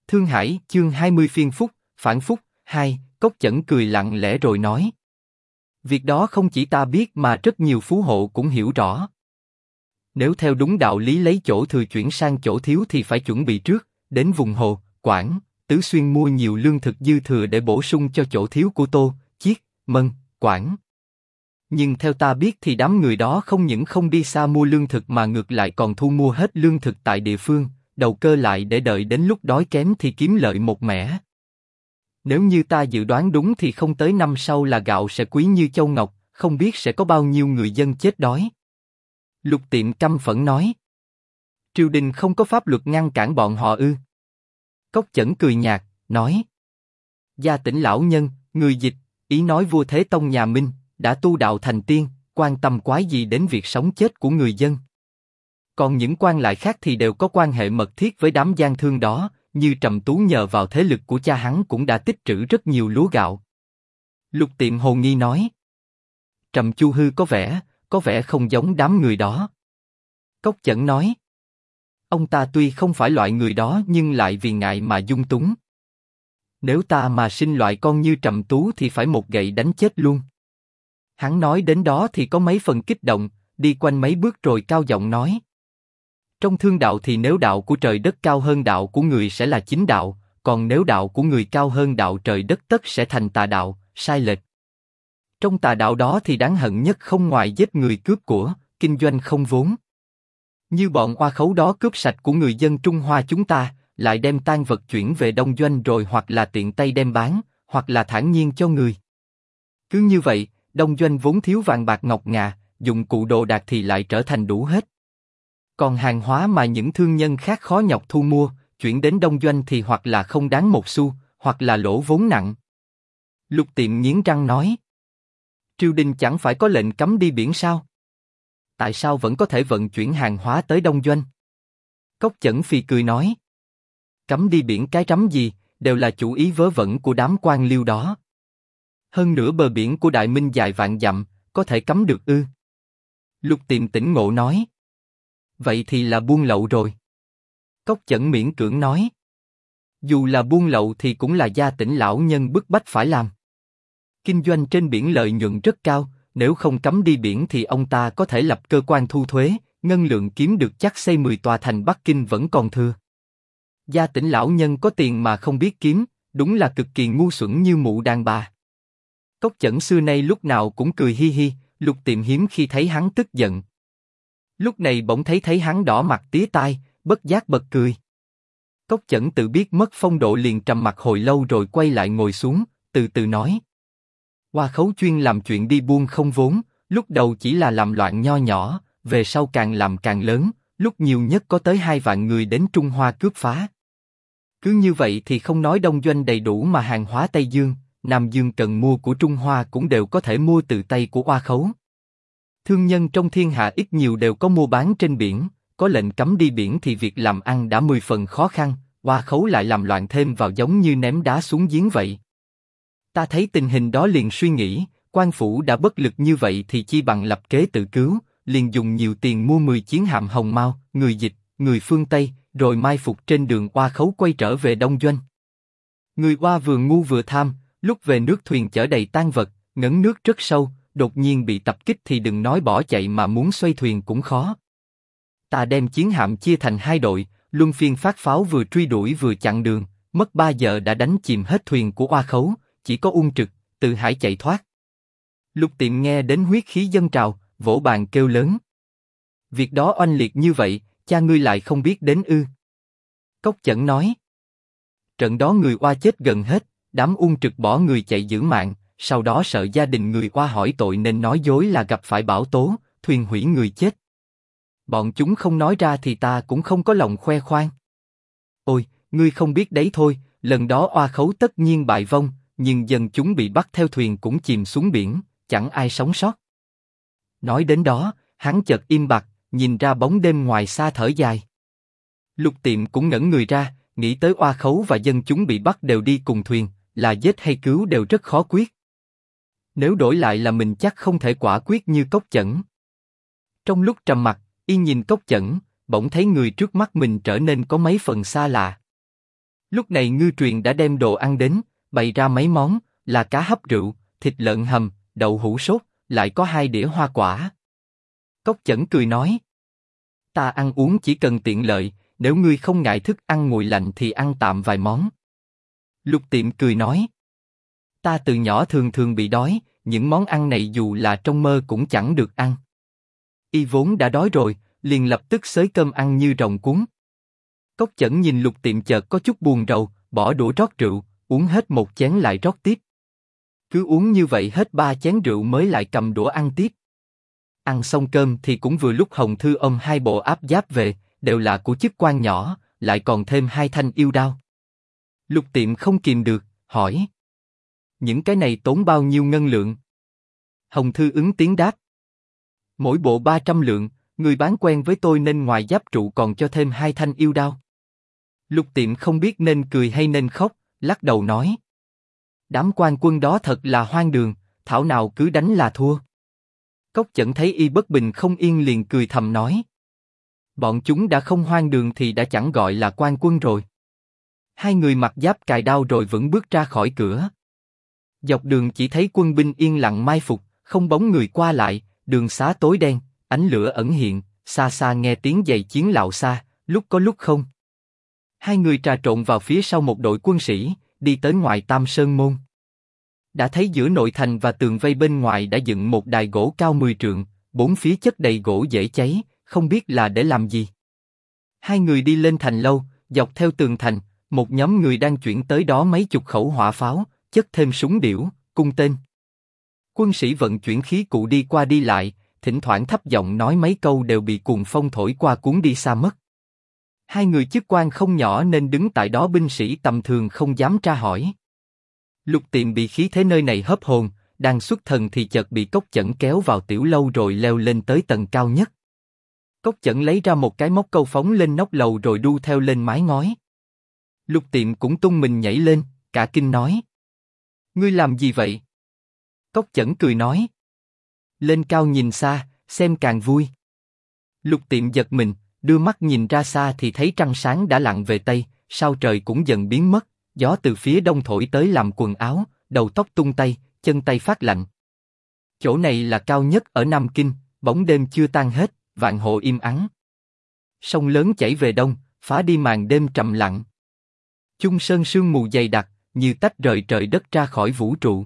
Thương Hải, chương 20 phiên phúc, phản phúc, 2, Cốc Chẩn cười lặng lẽ rồi nói. Việc đó không chỉ ta biết mà rất nhiều phú hộ cũng hiểu rõ. Nếu theo đúng đạo lý lấy chỗ thừa chuyển sang chỗ thiếu thì phải chuẩn bị trước, đến vùng Hồ, Quảng, Tứ Xuyên mua nhiều lương thực dư thừa để bổ sung cho chỗ thiếu của Tô, Chiết, Mân, Quảng. Nhưng theo ta biết thì đám người đó không những không đi xa mua lương thực mà ngược lại còn thu mua hết lương thực tại địa phương, đầu cơ lại để đợi đến lúc đói kém thì kiếm lợi một mẻ. Nếu như ta dự đoán đúng thì không tới năm sau là gạo sẽ quý như châu ngọc, không biết sẽ có bao nhiêu người dân chết đói. Lục Tiệm căm phẫn nói. Triều đình không có pháp luật ngăn cản bọn họ ư? Cốc Chẩn cười nhạt, nói. Gia Tỉnh lão nhân, người dịch, ý nói vua Thế Tông nhà Minh đã tu đạo thành tiên, quan tâm quái gì đến việc sống chết của người dân. Còn những quan lại khác thì đều có quan hệ mật thiết với đám gian thương đó, như Trầm Tú nhờ vào thế lực của cha hắn cũng đã tích trữ rất nhiều lúa gạo. Lục Tiệm hồ nghi nói. Trầm Chu Hư có vẻ không giống đám người đó. Cốc Chẩn nói. Ông ta tuy không phải loại người đó nhưng lại vì ngại mà dung túng. Nếu ta mà sinh loại con như Trầm Tú thì phải một gậy đánh chết luôn. Hắn nói đến đó thì có mấy phần kích động, đi quanh mấy bước rồi cao giọng nói. Trong thương đạo thì nếu đạo của trời đất cao hơn đạo của người sẽ là chính đạo, còn nếu đạo của người cao hơn đạo trời đất tất sẽ thành tà đạo, sai lệch. Trong tà đạo đó thì đáng hận nhất không ngoài giết người cướp của, kinh doanh không vốn. Như bọn oa khấu đó cướp sạch của người dân Trung Hoa chúng ta, lại đem tang vật chuyển về đông doanh rồi hoặc là tiện tay đem bán, hoặc là thản nhiên cho người. Cứ như vậy, đông doanh vốn thiếu vàng bạc ngọc ngà, dụng cụ đồ đạc thì lại trở thành đủ hết. Còn hàng hóa mà những thương nhân khác khó nhọc thu mua, chuyển đến đông doanh thì hoặc là không đáng một xu, hoặc là lỗ vốn nặng. Lục Tiệm nghiến răng nói. Triều đình chẳng phải có lệnh cấm đi biển sao? Tại sao vẫn có thể vận chuyển hàng hóa tới đông doanh? Cốc Chẩn phì cười nói. Cấm đi biển cái rắm gì, đều là chủ ý vớ vẩn của đám quan liêu đó. Hơn nữa bờ biển của Đại Minh dài vạn dặm, có thể cấm được ư? Lục Tiệm tỉnh ngộ nói. Vậy thì là buôn lậu rồi. Cốc Chẩn miễn cưỡng nói. Dù là buôn lậu thì cũng là Gia Tỉnh lão nhân bức bách phải làm. Kinh doanh trên biển lợi nhuận rất cao, nếu không cấm đi biển thì ông ta có thể lập cơ quan thu thuế, ngân lượng kiếm được chắc xây 10 tòa thành Bắc Kinh vẫn còn thừa. Gia Tỉnh lão nhân có tiền mà không biết kiếm, đúng là cực kỳ ngu xuẩn như mụ đàn bà. Cốc Chẩn xưa nay lúc nào cũng cười hi hi, Lục Tiệm hiếm khi thấy hắn tức giận. Lúc này bỗng thấy hắn đỏ mặt tía tai, bất giác bật cười. Cốc Chẩn tự biết mất phong độ liền trầm mặt hồi lâu rồi quay lại ngồi xuống, từ từ nói. Oa khấu chuyên làm chuyện đi buôn không vốn, lúc đầu chỉ là làm loạn nho nhỏ, về sau càng làm càng lớn, lúc nhiều nhất có tới 2 vạn người đến Trung Hoa cướp phá. Cứ như vậy thì không nói đông doanh đầy đủ mà hàng hóa Tây Dương, Nam Dương cần mua của Trung Hoa cũng đều có thể mua từ tay của oa khấu. Thương nhân trong thiên hạ ít nhiều đều có mua bán trên biển, có lệnh cấm đi biển thì việc làm ăn đã 10 phần khó khăn, oa khấu lại làm loạn thêm vào giống như ném đá xuống giếng vậy. Ta thấy tình hình đó liền suy nghĩ, quan phủ đã bất lực như vậy thì chi bằng lập kế tự cứu, liền dùng nhiều tiền mua 10 chiến hạm Hồng Mao, người dịch, người phương Tây, rồi mai phục trên đường oa khấu quay trở về đông doanh. Người oa vừa ngu vừa tham, lúc về nước thuyền chở đầy tang vật, ngấn nước rất sâu, đột nhiên bị tập kích thì đừng nói bỏ chạy mà muốn xoay thuyền cũng khó. Ta đem chiến hạm chia thành 2 đội, luân phiên phát pháo vừa truy đuổi vừa chặn đường, mất 3 giờ đã đánh chìm hết thuyền của oa khấu, chỉ có Ung Trực, Từ Hải chạy thoát. Lục Tiệm nghe đến huyết khí dâng trào, vỗ bàn kêu lớn. Việc đó oanh liệt như vậy, cha ngươi lại không biết đến ư? Cốc Chẩn nói. Trận đó người oa chết gần hết, đám Ung Trực bỏ người chạy giữ mạng, sau đó sợ gia đình người oa hỏi tội nên nói dối là gặp phải bão tố, thuyền hủy người chết. Bọn chúng không nói ra thì ta cũng không có lòng khoe khoang. Ôi, ngươi không biết đấy thôi, lần đó oa khấu tất nhiên bại vong, nhưng dân chúng bị bắt theo thuyền cũng chìm xuống biển, chẳng ai sống sót. Nói đến đó, hắn chợt im bặt, nhìn ra bóng đêm ngoài xa thở dài. Lục Tiệm cũng ngẩn người ra, nghĩ tới oa khấu và dân chúng bị bắt đều đi cùng thuyền, là giết hay cứu đều rất khó quyết. Nếu đổi lại là mình chắc không thể quả quyết như Cốc Chẩn. Trong lúc trầm mặc, y nhìn Cốc Chẩn, bỗng thấy người trước mắt mình trở nên có mấy phần xa lạ. Lúc này ngư truyền đã đem đồ ăn đến, bày ra mấy món, là cá hấp rượu, thịt lợn hầm, đậu hũ sốt, lại có 2 đĩa hoa quả. Cốc Chẩn cười nói, ta ăn uống chỉ cần tiện lợi, nếu ngươi không ngại thức ăn nguội lạnh thì ăn tạm vài món. Lục Tiệm cười nói, ta từ nhỏ thường thường bị đói, những món ăn này dù là trong mơ cũng chẳng được ăn. Y vốn đã đói rồi, liền lập tức xới cơm ăn như rồng cuốn. Cốc Chẩn nhìn Lục Tiệm chợt có chút buồn rầu, bỏ đũa rót rượu, uống hết một chén lại rót tiếp. Cứ uống như vậy hết 3 chén rượu mới lại cầm đũa ăn tiếp. Ăn xong cơm thì cũng vừa lúc Hồng Thư ôm 2 bộ áp giáp về, đều là của chức quan nhỏ, lại còn thêm 2 thanh yêu đao. Lục Tiệm không kìm được, hỏi, những cái này tốn bao nhiêu ngân lượng? Hồng Thư ứng tiếng đáp, mỗi bộ 300 lượng, người bán quen với tôi nên ngoài giáp trụ còn cho thêm 2 thanh yêu đao. Lục Tiệm không biết nên cười hay nên khóc, lắc đầu nói, đám quan quân đó thật là hoang đường, thảo nào cứ đánh là thua. Cốc Chẩn thấy y bất bình không yên liền cười thầm nói, bọn chúng đã không hoang đường thì đã chẳng gọi là quan quân rồi. Hai người mặc giáp cài đao rồi vững bước ra khỏi cửa. Dọc đường chỉ thấy quân binh yên lặng mai phục, không bóng người qua lại, đường xá tối đen, ánh lửa ẩn hiện, xa xa nghe tiếng giày chiến lạo xa, lúc có lúc không. Hai người trà trộn vào phía sau một đội quân sĩ, đi tới ngoài Tam Sơn Môn. Đã thấy giữa nội thành và tường vây bên ngoài đã dựng một đài gỗ cao 10 trượng, 4 phía chất đầy gỗ dễ cháy, không biết là để làm gì. Hai người đi lên thành lâu, dọc theo tường thành, một nhóm người đang chuyển tới đó mấy chục khẩu hỏa pháo, chất thêm súng điểu, cung tên. Quân sĩ vận chuyển khí cụ đi qua đi lại, thỉnh thoảng thấp giọng nói mấy câu đều bị cuồng phong thổi qua cuốn đi xa mất. Hai người chức quan không nhỏ nên đứng tại đó binh sĩ tầm thường không dám tra hỏi. Lục Tiệm bị khí thế nơi này hớp hồn, đang xuất thần thì chợt bị Cốc Chẩn kéo vào tiểu lâu rồi leo lên tới tầng cao nhất. Cốc Chẩn lấy ra một cái móc câu phóng lên nóc lầu rồi đu theo lên mái ngói. Lục Tiệm cũng tung mình nhảy lên, cả kinh nói, ngươi làm gì vậy? Cốc Chẩn cười nói, lên cao nhìn xa, xem càng vui. Lục Tiệm giật mình, đưa mắt nhìn ra xa thì thấy trăng sáng đã lặn về tây, sao trời cũng dần biến mất, gió từ phía đông thổi tới làm quần áo, đầu tóc tung tay, chân tay phát lạnh. Chỗ này là cao nhất ở Nam Kinh, bóng đêm chưa tan hết, vạn hộ im ắng. Sông lớn chảy về đông, phá đi màn đêm trầm lặng. Chung sơn sương mù dày đặc, như tách rời trời đất ra khỏi vũ trụ.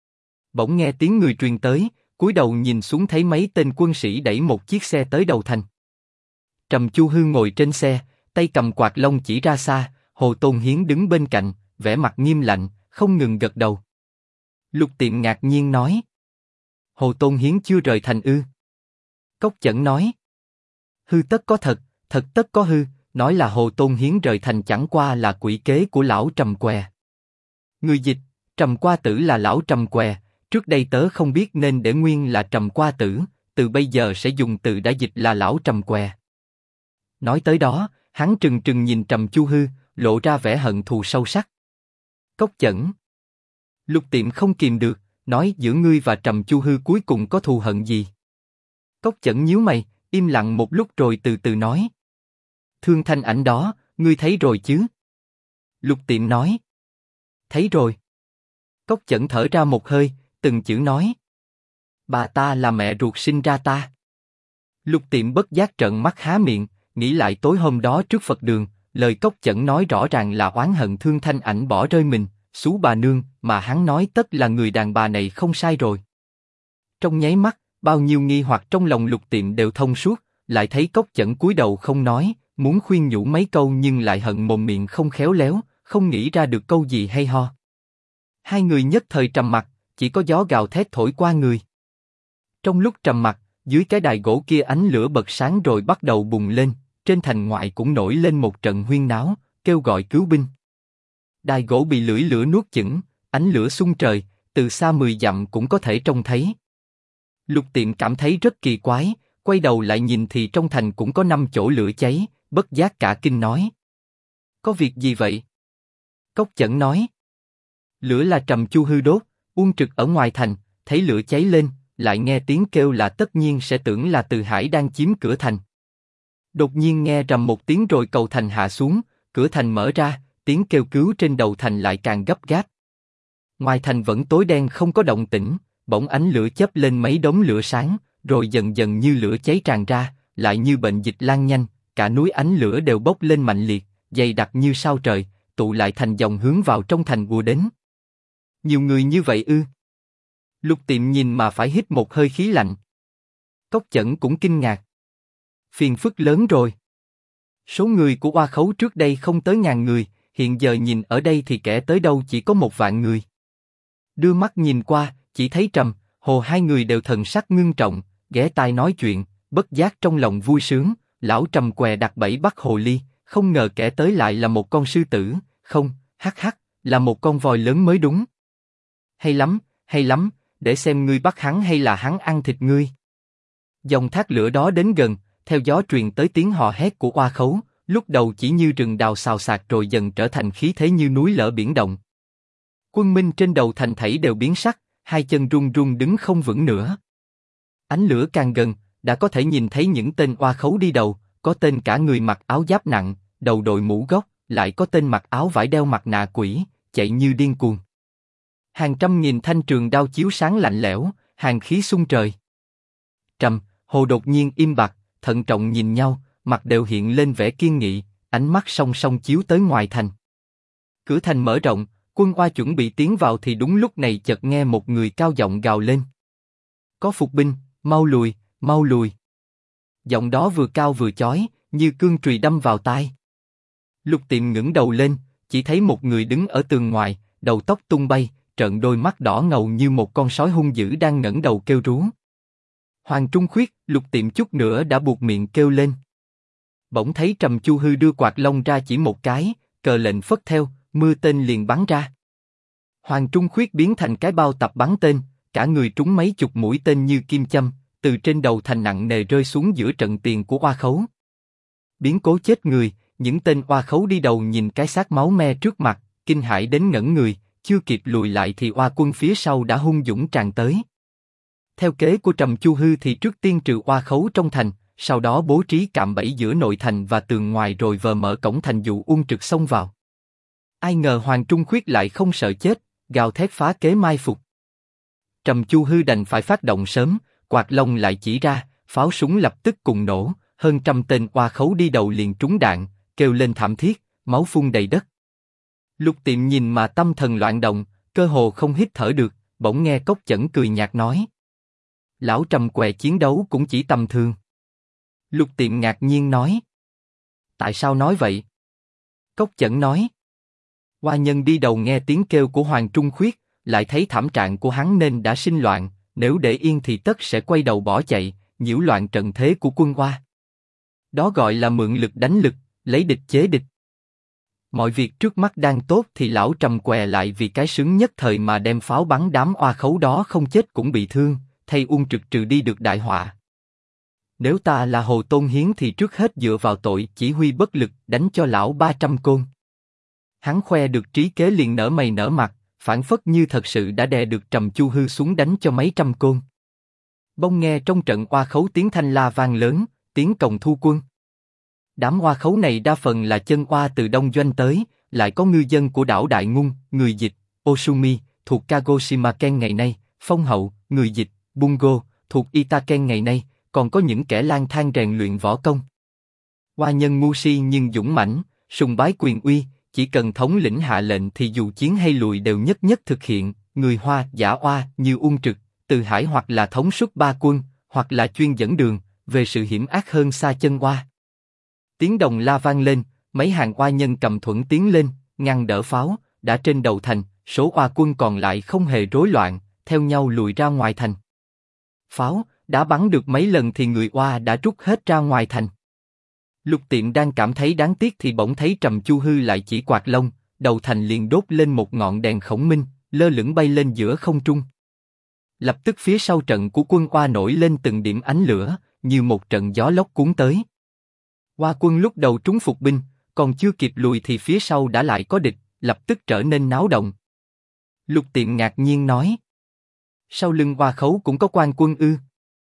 Bỗng nghe tiếng người truyền tới, cúi đầu nhìn xuống thấy mấy tên quân sĩ đẩy một chiếc xe tới đầu thành. Trầm Chu Hư ngồi trên xe, tay cầm quạt lông chỉ ra xa, Hồ Tôn Hiến đứng bên cạnh, vẻ mặt nghiêm lạnh, không ngừng gật đầu. Lục Tiệm ngạc nhiên nói, Hồ Tôn Hiến chưa rời thành ư? Cốc Chẩn nói, hư tất có thật, thật tất có hư, nói là Hồ Tôn Hiến rời thành chẳng qua là quỷ kế của lão Trầm Què. Người dịch, Trầm Qua Tử là lão Trầm Què, trước đây tớ không biết nên để nguyên là Trầm Qua Tử, từ bây giờ sẽ dùng từ đã dịch là lão Trầm Què. Nói tới đó, hắn trừng trừng nhìn Trầm Chu Hư, lộ ra vẻ hận thù sâu sắc. Cốc Chẩn. Lục Tiệm không kìm được, nói giữa ngươi và Trầm Chu Hư cuối cùng có thù hận gì? Cốc Chẩn nhíu mày, im lặng một lúc rồi từ từ nói. Thương Thanh Ảnh đó, ngươi thấy rồi chứ? Lục Tiệm nói. Thấy rồi. Cốc Chẩn thở ra một hơi, từng chữ nói. Bà ta là mẹ ruột sinh ra ta. Lục Tiệm bất giác trợn mắt há miệng, nghĩ lại tối hôm đó trước Phật đường, lời Cốc Chẩn nói rõ ràng là oán hận Thương Thanh Ảnh bỏ rơi mình, xú bà nương, mà hắn nói tất là người đàn bà này không sai rồi. Trong nháy mắt, bao nhiêu nghi hoặc trong lòng Lục Tiệm đều thông suốt, lại thấy Cốc Chẩn cúi đầu không nói, muốn khuyên nhủ mấy câu nhưng lại hận mồm miệng không khéo léo, không nghĩ ra được câu gì hay ho. Hai người nhất thời trầm mặc, chỉ có gió gào thét thổi qua người. Trong lúc trầm mặc, dưới cái đài gỗ kia ánh lửa bật sáng rồi bắt đầu bùng lên, trên thành ngoại cũng nổi lên một trận huyên náo, kêu gọi cứu binh. Đài gỗ bị lưỡi lửa nuốt chửng, ánh lửa xung trời, từ xa 10 dặm cũng có thể trông thấy. Lục Tiệm cảm thấy rất kỳ quái, quay đầu lại nhìn thì trong thành cũng có 5 chỗ lửa cháy, bất giác cả kinh nói. Có việc gì vậy? Cốc Chẩn nói. Lửa là Trầm Chu Hư đốt, Uông Trực ở ngoài thành, thấy lửa cháy lên, lại nghe tiếng kêu là tất nhiên sẽ tưởng là Từ Hải đang chiếm cửa thành. Đột nhiên nghe rầm một tiếng rồi cầu thành hạ xuống, cửa thành mở ra, tiếng kêu cứu trên đầu thành lại càng gấp gáp. Ngoài thành vẫn tối đen không có động tĩnh, bỗng ánh lửa chớp lên mấy đốm lửa sáng, rồi dần dần như lửa cháy tràn ra, lại như bệnh dịch lan nhanh, cả núi ánh lửa đều bốc lên mạnh liệt, dày đặc như sao trời, tụ lại thành dòng hướng vào trong thành ùa đến. Nhiều người như vậy ư? Lục Tiệm nhìn mà phải hít một hơi khí lạnh. Cốc Chẩn cũng kinh ngạc. Phiền phức lớn rồi. Số người của Oa Khấu trước đây không tới 1000 người, hiện giờ nhìn ở đây thì kẻ tới đâu chỉ có 1 vạn người. Đưa mắt nhìn qua, chỉ thấy Trầm, Hồ hai người đều thần sắc ngưng trọng, ghé tai nói chuyện, bất giác trong lòng vui sướng. Lão Trầm què đặt bẫy bắt hồ ly, không ngờ kẻ tới lại là một con sư tử, không, hắc hắc, là một con voi lớn mới đúng. Hay lắm, để xem ngươi bắt hắn hay là hắn ăn thịt ngươi. Dòng thác lửa đó đến gần, theo gió truyền tới tiếng hò hét của Oa Khấu, lúc đầu chỉ như rừng đào xào xạc rồi dần trở thành khí thế như núi lở biển động. Quân minh trên đầu thành thảy đều biến sắc, hai chân run run đứng không vững nữa. Ánh lửa càng gần, đã có thể nhìn thấy những tên Oa Khấu đi đầu, có tên cả người mặc áo giáp nặng, đầu đội mũ gốc, lại có tên mặc áo vải đeo mặt nạ quỷ, chạy như điên cuồng. Hàng trăm nghìn thanh trường đao chiếu sáng lạnh lẽo, hàn khí xung trời. Trầm, Hồ đột nhiên im bặt, thận trọng nhìn nhau, mặt đều hiện lên vẻ kiên nghị, ánh mắt song song chiếu tới ngoài thành. Cửa thành mở rộng, quân Oa chuẩn bị tiến vào thì đúng lúc này chợt nghe một người cao giọng gào lên. Có phục binh, mau lùi, mau lùi. Giọng đó vừa cao vừa chói, như cương chùy đâm vào tai. Lục Tiệm ngẩng đầu lên, chỉ thấy một người đứng ở tường ngoài, đầu tóc tung bay, trợn đôi mắt đỏ ngầu như một con sói hung dữ đang ngẩng đầu kêu rú. Hoàng Trung Khuyết, Lục Tiệm chút nữa đã buột miệng kêu lên. Bỗng thấy Trầm Chu Hư đưa quạt lông ra chỉ một cái, cờ lệnh phất theo, mưa tên liền bắn ra. Hoàng Trung Khuyết biến thành cái bao tập bắn tên, cả người trúng mấy chục mũi tên như kim châm, từ trên đầu thành nặng nề rơi xuống giữa trận tiền của Oa Khấu. Biến cố chết người, những tên Oa Khấu đi đầu nhìn cái xác máu me trước mặt, kinh hãi đến ngẩn người, chưa kịp lùi lại thì Oa quân phía sau đã hung dũng tràn tới. Theo kế của Trầm Chu Hư thì trước tiên trừ Oa Khấu trong thành, sau đó bố trí cạm bẫy giữa nội thành và tường ngoài rồi vờ mở cổng thành dụ Ung Trực xông vào. Ai ngờ Hoàng Trung Khuyết lại không sợ chết, gào thét phá kế mai phục. Trầm Chu Hư đành phải phát động sớm, quạt lông lại chỉ ra, pháo súng lập tức cùng nổ, hơn trăm tên Oa Khấu đi đầu liền trúng đạn, kêu lên thảm thiết, máu phun đầy đất. Lục Tiệm nhìn mà tâm thần loạn động, cơ hồ không hít thở được, bỗng nghe Cốc Chẩn cười nhạt nói: Lão Trầm què chiến đấu cũng chỉ tầm thường. Lục Tiệm ngạc nhiên nói: Tại sao nói vậy? Cốc Chẩn nói: Oa nhân đi đầu nghe tiếng kêu của Hoàng Trung Khuyết, lại thấy thảm trạng của hắn nên đã sinh loạn, nếu để yên thì tất sẽ quay đầu bỏ chạy, nhiễu loạn trận thế của quân Oa. Đó gọi là mượn lực đánh lực, lấy địch chế địch. Mọi việc trước mắt đang tốt thì lão Trầm què lại vì cái sướng nhất thời mà đem pháo bắn đám Oa Khấu đó không chết cũng bị thương, thay Ung Trực trừ đi được đại họa. Nếu ta là Hồ Tôn Hiến thì trước hết dựa vào tội chỉ huy bất lực đánh cho lão 300 côn. Hắn khoe được trí kế liền nở mày nở mặt, phảng phất như thật sự đã đè được Trầm Chu Hư xuống đánh cho mấy trăm côn. Bỗng nghe trong trận Oa Khấu tiếng thanh la vang lớn, tiếng cồng thu quân. Đám Oa Khấu này đa phần là chân Oa từ Đông Doanh tới, lại có ngư dân của đảo Đại Ngung, người dịch, Osumi, thuộc Kagoshima-ken ngày nay, Phong Hậu, người dịch, Bungo, thuộc Itaken ngày nay, còn có những kẻ lang thang rèn luyện võ công. Oa nhân ngu si nhưng dũng mãnh, sùng bái quyền uy, chỉ cần thống lĩnh hạ lệnh thì dù chiến hay lùi đều nhất nhất thực hiện. Người Hoa giả Oa như Ung Trực, Từ Hải hoặc là thống suất 3 quân, hoặc là chuyên dẫn đường, về sự hiểm ác hơn xa chân Oa. Tiếng đồng la vang lên, mấy hàng Oa nhân cầm thuẫn tiến lên, ngăn đỡ pháo, đã trên đầu thành, số Oa quân còn lại không hề rối loạn, theo nhau lùi ra ngoài thành. Pháo đã bắn được mấy lần thì người Oa đã rút hết ra ngoài thành. Lục Tiệm đang cảm thấy đáng tiếc thì bỗng thấy Trầm Chu Hư lại chỉ quạt lông, đầu thành liền đốt lên một ngọn đèn khổng minh, lơ lửng bay lên giữa không trung. Lập tức phía sau trận của quân Oa nổi lên từng điểm ánh lửa, như một trận gió lốc cuốn tới. Oa quân lúc đầu trúng phục binh, còn chưa kịp lùi thì phía sau đã lại có địch, lập tức trở nên náo động. Lục Tiệm ngạc nhiên nói: Sau lưng Oa Khấu cũng có quan quân ư?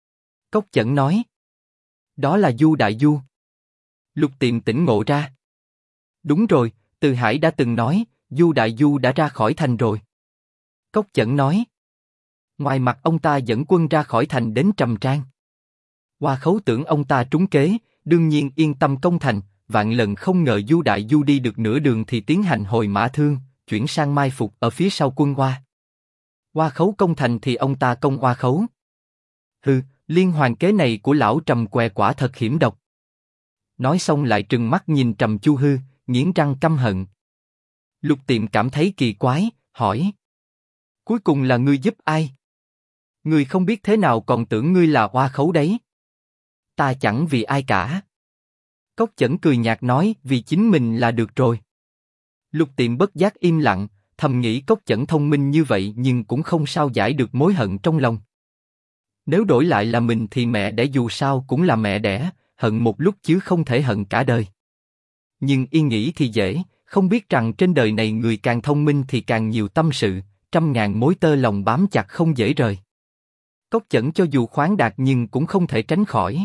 Cốc Chẩn nói: Đó là Du Đại Du. Lục Tiệm tỉnh ngộ ra. Đúng rồi, Từ Hải đã từng nói, Du Đại Du đã ra khỏi thành rồi. Cốc Chẩn nói. Ngoài mặt ông ta dẫn quân ra khỏi thành đến Trầm Trang. Hoa Khấu tưởng ông ta trúng kế, đương nhiên yên tâm công thành, vạn lần không ngờ Du Đại Du đi được nửa đường thì tiến hành hồi mã thương, chuyển sang mai phục ở phía sau quân Hoa. Hoa Khấu công thành thì ông ta công Hoa Khấu. Hừ, liên hoàn kế này của lão Trầm què quả thật hiểm độc. Nói xong lại trừng mắt nhìn Trầm Chu Hư, nghiến răng căm hận. Lục Tiệm cảm thấy kỳ quái, hỏi. Cuối cùng là ngươi giúp ai? Ngươi không biết thế nào còn tưởng ngươi là Hoa Khấu đấy. Ta chẳng vì ai cả. Cốc Chẩn cười nhạt nói, vì chính mình là được rồi. Lục Tiệm bất giác im lặng, thầm nghĩ Cốc Chẩn thông minh như vậy nhưng cũng không sao giải được mối hận trong lòng. Nếu đổi lại là mình thì mẹ đẻ dù sao cũng là mẹ đẻ, hận một lúc chứ không thể hận cả đời. Nhưng yên nghĩ thì dễ, không biết rằng trên đời này người càng thông minh thì càng nhiều tâm sự, trăm ngàn mối tơ lòng bám chặt không dễ rời. Cốc Chẩn cho dù khoáng đạt nhưng cũng không thể tránh khỏi.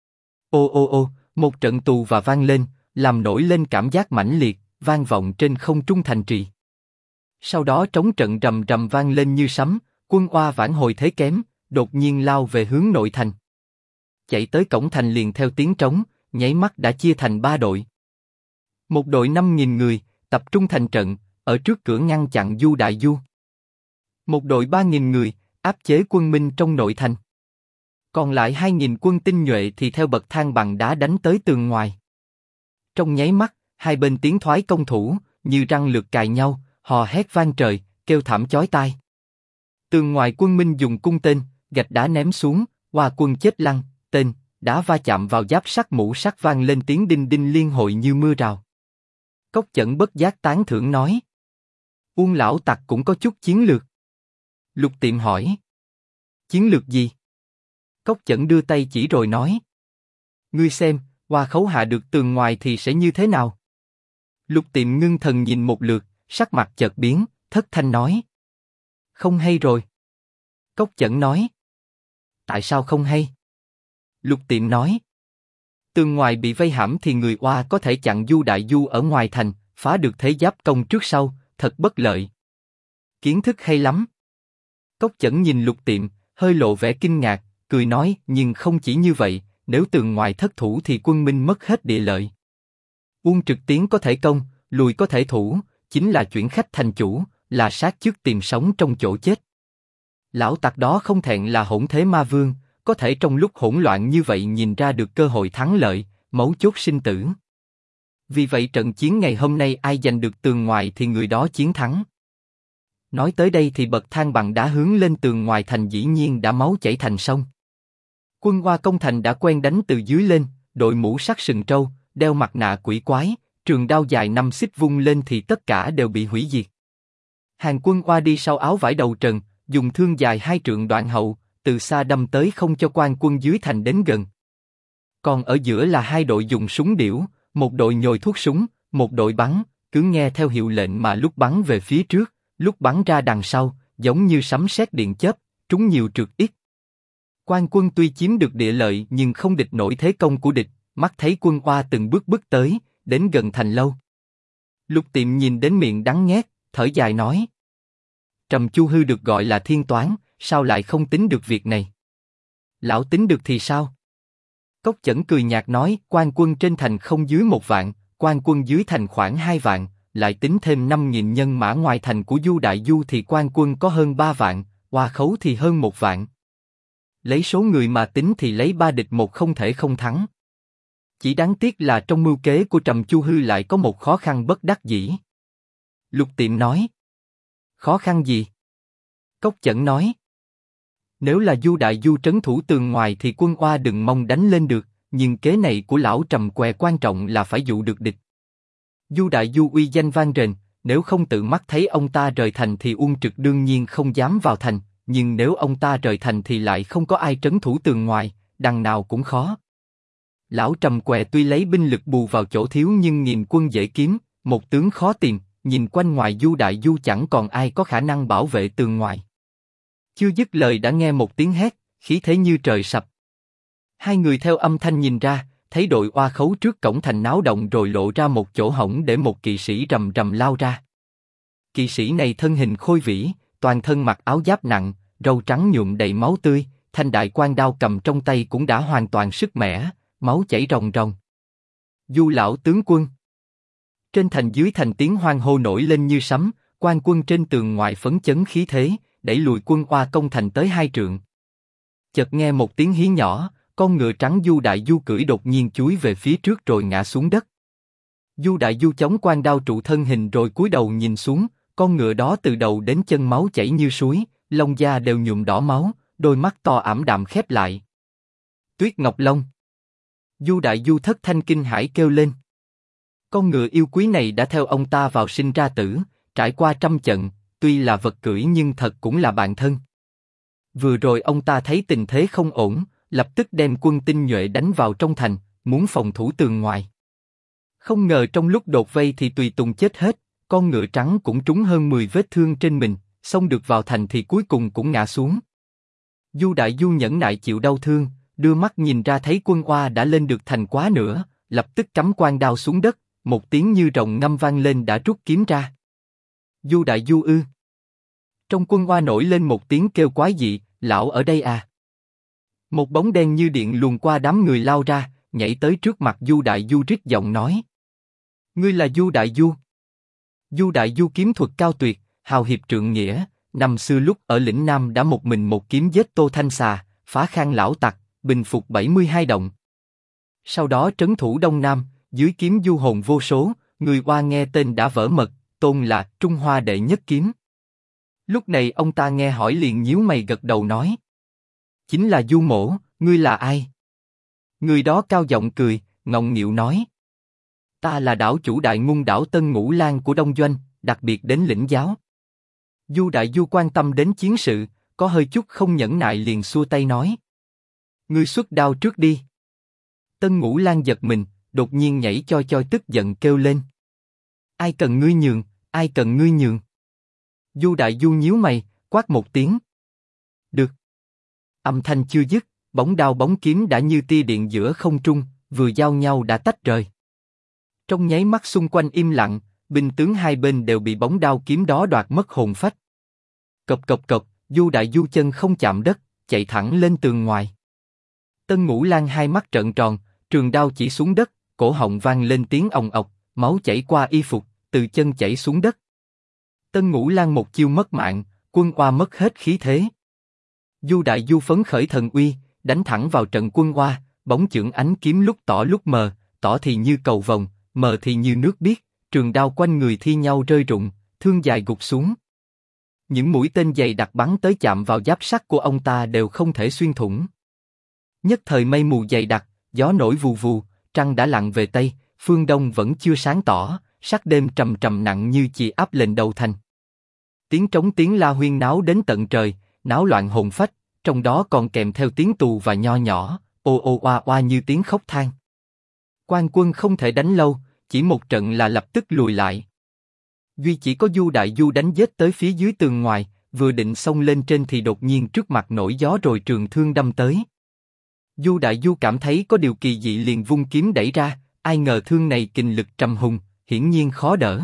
Ô ô ô, một trận tù và vang lên, làm nổi lên cảm giác mãnh liệt, vang vọng trên không trung thành trì. Sau đó trống trận rầm rầm vang lên như sấm, quân Hoa vãn hồi thế kém, đột nhiên lao về hướng nội thành. Chạy tới cổng thành liền theo tiếng trống, nháy mắt đã chia thành 3 đội. Một đội 5.000 người, tập trung thành trận, ở trước cửa ngăn chặn Du Đại Du. Một đội 3.000 người, áp chế quân Minh trong nội thành. Còn lại 2.000 quân tinh nhuệ thì theo bậc thang bằng đá đánh tới tường ngoài. Trong nháy mắt, hai bên tiến thoái công thủ, như răng lược cài nhau, hò hét vang trời, kêu thảm chói tai. Tường ngoài quân Minh dùng cung tên, gạch đá ném xuống, Hoa quân chết lăn, tên, đá va chạm vào giáp sắt mũ sắt vang lên tiếng đinh đinh liên hồi như mưa rào. Cốc Chẩn bất giác tán thưởng nói. Uông lão tặc cũng có chút chiến lược. Lục Tiệm hỏi. Chiến lược gì? Cốc Chẩn đưa tay chỉ rồi nói. Ngươi xem, Hoa Khấu hạ được tường ngoài thì sẽ như thế nào? Lục Tiệm ngưng thần nhìn một lượt, sắc mặt chợt biến, thất thanh nói. Không hay rồi. Cốc Chẩn nói. Tại sao không hay? Lục Tiệm nói. Tường ngoài bị vây hãm thì người Hoa có thể chặn Du Đại Du ở ngoài thành, phá được thế giáp công trước sau, thật bất lợi. Kiến thức hay lắm. Cốc Chẩn nhìn Lục Tiệm, hơi lộ vẻ kinh ngạc, cười nói, nhưng không chỉ như vậy, nếu tường ngoài thất thủ thì quân Minh mất hết địa lợi. Uông Trực tiến có thể công, lùi có thể thủ, chính là chuyển khách thành chủ, là sát chức tìm sống trong chỗ chết. Lão tặc đó không thẹn là hỗn thế ma vương, có thể trong lúc hỗn loạn như vậy nhìn ra được cơ hội thắng lợi, mấu chốt sinh tử. Vì vậy trận chiến ngày hôm nay ai giành được tường ngoài thì người đó chiến thắng. Nói tới đây thì bậc thang bằng đá hướng lên tường ngoài thành dĩ nhiên đã máu chảy thành sông. Quân Hoa công thành đã quen đánh từ dưới lên, đội mũ sắt sừng trâu, đeo mặt nạ quỷ quái, trường đao dài 5 xích vung lên thì tất cả đều bị hủy diệt. Hàng quân Hoa đi sau áo vải đầu trần, dùng thương dài 2 trượng đoạn hậu, từ xa đâm tới không cho quan quân dưới thành đến gần. Còn ở giữa là hai đội dùng súng điểu, một đội nhồi thuốc súng, một đội bắn, cứ nghe theo hiệu lệnh mà lúc bắn về phía trước, lúc bắn ra đằng sau, giống như sấm sét điện chớp, trúng nhiều trượt ít. Quan quân tuy chiếm được địa lợi nhưng không địch nổi thế công của địch, mắt thấy quân Hoa từng bước bước tới, đến gần thành lâu. Lục Tiệm nhìn đến miệng đắng nghét, thở dài nói. Trầm Chu Hư được gọi là thiên toán, sao lại không tính được việc này? Lão tính được thì sao? Cốc Chẩn cười nhạt nói, quan quân trên thành không dưới 1 vạn, quan quân dưới thành khoảng 2 vạn, lại tính thêm 5.000 nhân mã ngoài thành của Du Đại Du thì quan quân có hơn 3 vạn, Hoa Khấu thì hơn 1 vạn. Lấy số người mà tính thì lấy 3 địch 1 không thể không thắng. Chỉ đáng tiếc là trong mưu kế của Trầm Chu Hư lại có một khó khăn bất đắc dĩ. Lục Tiệm nói. Khó khăn gì? Cốc Chẩn nói. Nếu là Du Đại Du trấn thủ tường ngoài thì quân Hoa đừng mong đánh lên được, nhưng kế này của lão Trầm què quan trọng là phải dụ được địch. Du Đại Du uy danh vang rền, nếu không tự mắt thấy ông ta rời thành thì Uông Trực đương nhiên không dám vào thành, nhưng nếu ông ta rời thành thì lại không có ai trấn thủ tường ngoài, đằng nào cũng khó. Lão Trầm què tuy lấy binh lực bù vào chỗ thiếu nhưng nghìn quân dễ kiếm, một tướng khó tìm, nhìn quanh ngoài Du Đại Du chẳng còn ai có khả năng bảo vệ tường ngoài. Chưa dứt lời đã nghe một tiếng hét, khí thế như trời sập. Hai người theo âm thanh nhìn ra, thấy đội oa khấu trước cổng thành náo động rồi lộ ra một chỗ hổng để một kỵ sĩ rầm rầm lao ra. Kỵ sĩ này thân hình khôi vĩ, toàn thân mặc áo giáp nặng, râu trắng nhuộm đầy máu tươi, thanh đại quan đao cầm trong tay cũng đã hoàn toàn sứt mẻ, máu chảy ròng ròng. Du lão tướng quân. Trên thành dưới thành tiếng hoan hô nổi lên như sấm, quan quân trên tường ngoài phấn chấn khí thế, đẩy lùi quân oa công thành tới 2 trượng. Chợt nghe một tiếng hí nhỏ, con ngựa trắng Du Đại Du cưỡi đột nhiên chúi về phía trước rồi ngã xuống đất. Du Đại Du chống quan đao trụ thân hình rồi cúi đầu nhìn xuống, con ngựa đó từ đầu đến chân máu chảy như suối, lông da đều nhuộm đỏ máu, đôi mắt to ảm đạm khép lại. Tuyết Ngọc Long. Du Đại Du thất thanh kinh hãi kêu lên. Con ngựa yêu quý này đã theo ông ta vào sinh ra tử, trải qua trăm trận, tuy là vật cưỡi nhưng thật cũng là bạn thân. Vừa rồi ông ta thấy tình thế không ổn, lập tức đem quân tinh nhuệ đánh vào trong thành, muốn phòng thủ tường ngoài. Không ngờ trong lúc đột vây thì tùy tùng chết hết, con ngựa trắng cũng trúng hơn 10 vết thương trên mình, xông được vào thành thì cuối cùng cũng ngã xuống. Du Đại Du nhẫn nại chịu đau thương, đưa mắt nhìn ra thấy quân oa đã lên được thành quá nữa, lập tức cắm quan đao xuống đất, một tiếng như rồng ngâm vang lên đã rút kiếm ra. Du Đại Du ư? Trong quân oa nổi lên một tiếng kêu quái dị, lão ở đây à? Một bóng đen như điện luồn qua đám người lao ra, nhảy tới trước mặt Du Đại Du rít giọng nói. Ngươi là Du Đại Du? Du Đại Du kiếm thuật cao tuyệt, hào hiệp trượng nghĩa, năm xưa lúc ở lĩnh Nam đã một mình một kiếm giết Tô Thanh Xà, phá khang lão tặc, bình phục 72 động. Sau đó trấn thủ Đông Nam, dưới kiếm du hồn vô số, người oa nghe tên đã vỡ mật, tôn là Trung Hoa đệ nhất kiếm. Lúc này ông ta nghe hỏi liền nhíu mày gật đầu nói. Chính là Du Mỗ, ngươi là ai? Người đó cao giọng cười, ngọng nghịu nói. Ta là đảo chủ đại ngung đảo Tân Ngũ Lan của Đông Doanh, đặc biệt đến lĩnh giáo. Du Đại Du quan tâm đến chiến sự, có hơi chút không nhẫn nại liền xua tay nói. Ngươi xuất đao trước đi. Tân Ngũ Lan giật mình, đột nhiên nhảy choi choi tức giận kêu lên. Ai cần ngươi nhường, ai cần ngươi nhường? Du Đại Du nhíu mày, quát một tiếng. Được. Âm thanh chưa dứt, bóng đao bóng kiếm đã như tia điện giữa không trung, vừa giao nhau đã tách rời. Trong nháy mắt xung quanh im lặng, binh tướng hai bên đều bị bóng đao kiếm đó đoạt mất hồn phách. Cộc cộc cộc, Du Đại Du chân không chạm đất, chạy thẳng lên tường ngoài. Tân Ngũ Lan hai mắt trợn tròn, trường đao chỉ xuống đất, cổ họng vang lên tiếng ồng ọc, máu chảy qua y phục, từ chân chảy xuống đất. Tân Ngũ Lan một chiêu mất mạng, quân oa mất hết khí thế. Du Đại Du phấn khởi thần uy, đánh thẳng vào trận quân oa, bóng chưởng ánh kiếm lúc tỏ lúc mờ, tỏ thì như cầu vồng, mờ thì như nước biếc, trường đao quanh người thi nhau rơi rụng, thương dài gục xuống. Những mũi tên dày đặc bắn tới chạm vào giáp sắt của ông ta đều không thể xuyên thủng. Nhất thời mây mù dày đặc, gió nổi vù vù, trăng đã lặn về tây, phương đông vẫn chưa sáng tỏ, sắc đêm trầm trầm nặng như chì áp lên đầu thành. Tiếng trống tiếng la huyên náo đến tận trời, náo loạn hồn phách, trong đó còn kèm theo tiếng tù và nho nhỏ, ô ô oa oa như tiếng khóc than. Quan quân không thể đánh lâu, chỉ một trận là lập tức lùi lại. Duy chỉ có Du Đại Du đánh giết tới phía dưới tường ngoài, vừa định xông lên trên thì đột nhiên trước mặt nổi gió rồi trường thương đâm tới. Du Đại Du cảm thấy có điều kỳ dị liền vung kiếm đẩy ra, ai ngờ thương này kình lực trầm hùng, hiển nhiên khó đỡ.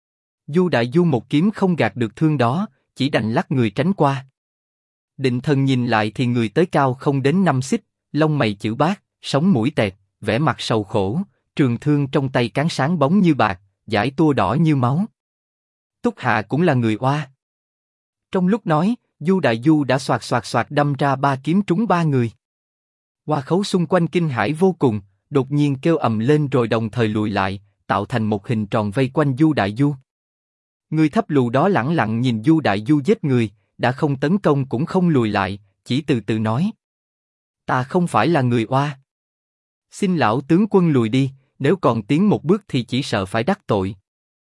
Du Đại Du một kiếm không gạt được thương đó, chỉ đành lắc người tránh qua. Định thần nhìn lại thì người tới cao không đến 5 xích, lông mày chữ bát, sống mũi tẹt, vẻ mặt sầu khổ, trường thương trong tay cán sáng bóng như bạc, dải tua đỏ như máu. Túc Hạ cũng là người oa. Trong lúc nói, Du Đại Du đã xoạt xoạt xoạt đâm ra 3 kiếm trúng 3 người. Oa khấu xung quanh kinh hãi vô cùng, đột nhiên kêu ầm lên rồi đồng thời lùi lại, tạo thành một hình tròn vây quanh Du Đại Du. Người thấp lù đó lẳng lặng nhìn Du Đại Du giết người, đã không tấn công cũng không lùi lại, chỉ từ từ nói. Ta không phải là người oa. Xin lão tướng quân lùi đi, nếu còn tiến một bước thì chỉ sợ phải đắc tội.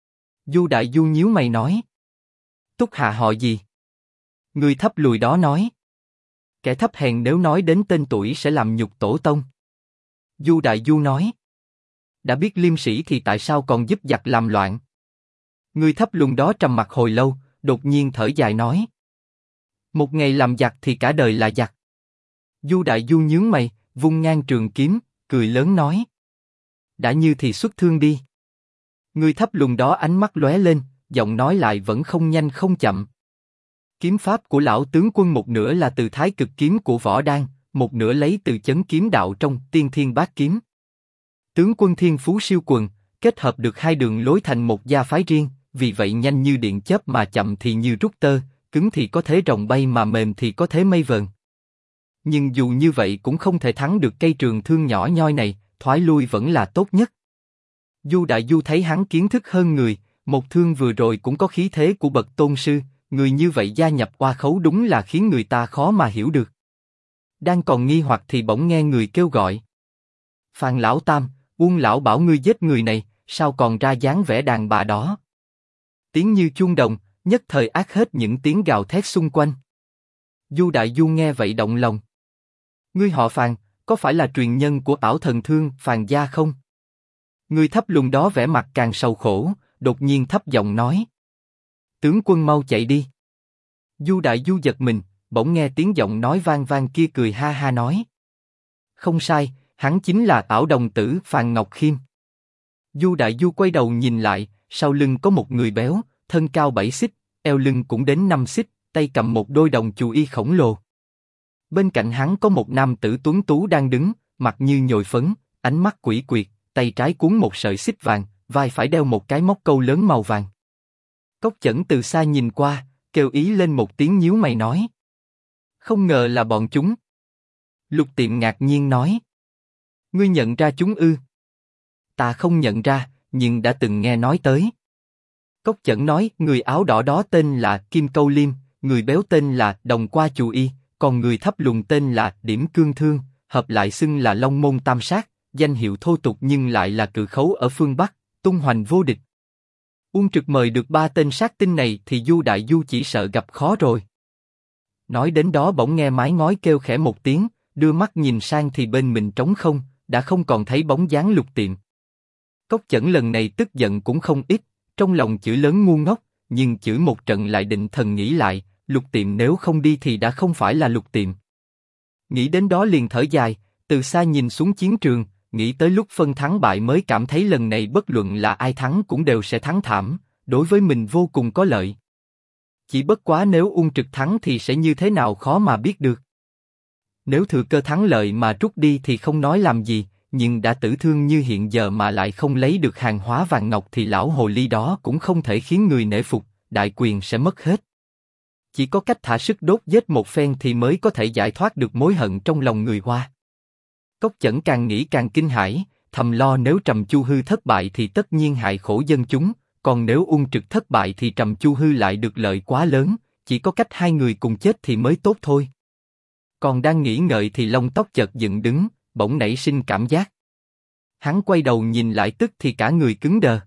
Du Đại Du nhíu mày nói. Túc Hạ họ gì? Người thấp lùi đó nói. Kẻ thấp hèn nếu nói đến tên tuổi sẽ làm nhục tổ tông. Du Đại Du nói. Đã biết liêm sĩ thì tại sao còn giúp giặc làm loạn? Người thấp lùn đó trầm mặc hồi lâu, đột nhiên thở dài nói. Một ngày làm giặc thì cả đời là giặc. Du Đại Du nhướng mày, vung ngang trường kiếm, cười lớn nói. Đã như thì xuất thương đi. Người thấp lùn đó ánh mắt lóe lên, giọng nói lại vẫn không nhanh không chậm. Kiếm pháp của lão tướng quân một nửa là từ thái cực kiếm của Võ Đan, một nửa lấy từ chấn kiếm đạo trong Tiên Thiên Bát Kiếm. Tướng quân thiên phú siêu quần, kết hợp được hai đường lối thành một gia phái riêng, vì vậy nhanh như điện chớp mà chậm thì như rút tơ, cứng thì có thế rồng bay mà mềm thì có thế mây vờn. Nhưng dù như vậy cũng không thể thắng được cây trường thương nhỏ nhoi này, thoái lui vẫn là tốt nhất. Du Đại Du thấy hắn kiến thức hơn người, một thương vừa rồi cũng có khí thế của bậc tôn sư, người như vậy gia nhập oa khấu đúng là khiến người ta khó mà hiểu được. Đang còn nghi hoặc thì bỗng nghe người kêu gọi. Phan lão tam, Uông lão bảo ngươi giết người này, sao còn ra dáng vẻ đàn bà đó? Tiếng như chuông đồng, nhất thời át hết những tiếng gào thét xung quanh. Du Đại Du nghe vậy động lòng. Ngươi họ Phan, có phải là truyền nhân của ảo thần thương Phan gia không? Người thấp lùn đó vẻ mặt càng sầu khổ, đột nhiên thấp giọng nói. Tướng quân mau chạy đi. Du Đại Du giật mình, bỗng nghe tiếng giọng nói vang vang kia cười ha ha nói. Không sai, hắn chính là ảo đồng tử Phan Ngọc Khiêm. Du Đại Du quay đầu nhìn lại, sau lưng có một người béo, thân cao 7 xích, eo lưng cũng đến 5 xích, tay cầm một đôi đồng chù y khổng lồ. Bên cạnh hắn có một nam tử tuấn tú đang đứng, mặt như nhồi phấn, ánh mắt quỷ quyệt, tay trái cuốn một sợi xích vàng, vai phải đeo một cái móc câu lớn màu vàng. Cốc Chẩn từ xa nhìn qua, kêu ý lên một tiếng nhíu mày nói. Không ngờ là bọn chúng. Lục Tiệm ngạc nhiên nói. Ngươi nhận ra chúng ư? Ta không nhận ra, nhưng đã từng nghe nói tới. Cốc Chẩn nói, người áo đỏ đó tên là Kim Câu Liêm, người béo tên là Đồng Qua Chù Y, còn người thấp lùn tên là Điểm Cương Thương, hợp lại xưng là Long Môn Tam Sát, danh hiệu thô tục nhưng lại là cự khấu ở phương Bắc, tung hoành vô địch. Uông Trực mời được 3 tên sát tinh này thì Du Đại Du chỉ sợ gặp khó rồi. Nói đến đó bỗng nghe mái ngói kêu khẽ một tiếng, đưa mắt nhìn sang thì bên mình trống không, đã không còn thấy bóng dáng Lục Tiệm. Cốc Chẩn lần này tức giận cũng không ít, trong lòng chửi lớn ngu ngốc, nhưng chửi một trận lại định thần nghĩ lại, Lục Tiệm nếu không đi thì đã không phải là Lục Tiệm. Nghĩ đến đó liền thở dài, từ xa nhìn xuống chiến trường, nghĩ tới lúc phân thắng bại mới cảm thấy lần này bất luận là ai thắng cũng đều sẽ thắng thảm, đối với mình vô cùng có lợi. Chỉ bất quá nếu Uông Trực thắng thì sẽ như thế nào khó mà biết được. Nếu thừa cơ thắng lợi mà rút đi thì không nói làm gì, nhưng đã tử thương như hiện giờ mà lại không lấy được hàng hóa vàng ngọc thì lão hồ ly đó cũng không thể khiến người nể phục, đại quyền sẽ mất hết. Chỉ có cách thả sức đốt giết một phen thì mới có thể giải thoát được mối hận trong lòng người Hoa. Cốc Chẩn càng nghĩ càng kinh hãi, thầm lo nếu Trầm Chu Hư thất bại thì tất nhiên hại khổ dân chúng, còn nếu Uông Trực thất bại thì Trầm Chu Hư lại được lợi quá lớn, chỉ có cách hai người cùng chết thì mới tốt thôi. Còn đang nghĩ ngợi thì lông tóc chợt dựng đứng, bỗng nảy sinh cảm giác. Hắn quay đầu nhìn lại tức thì cả người cứng đờ.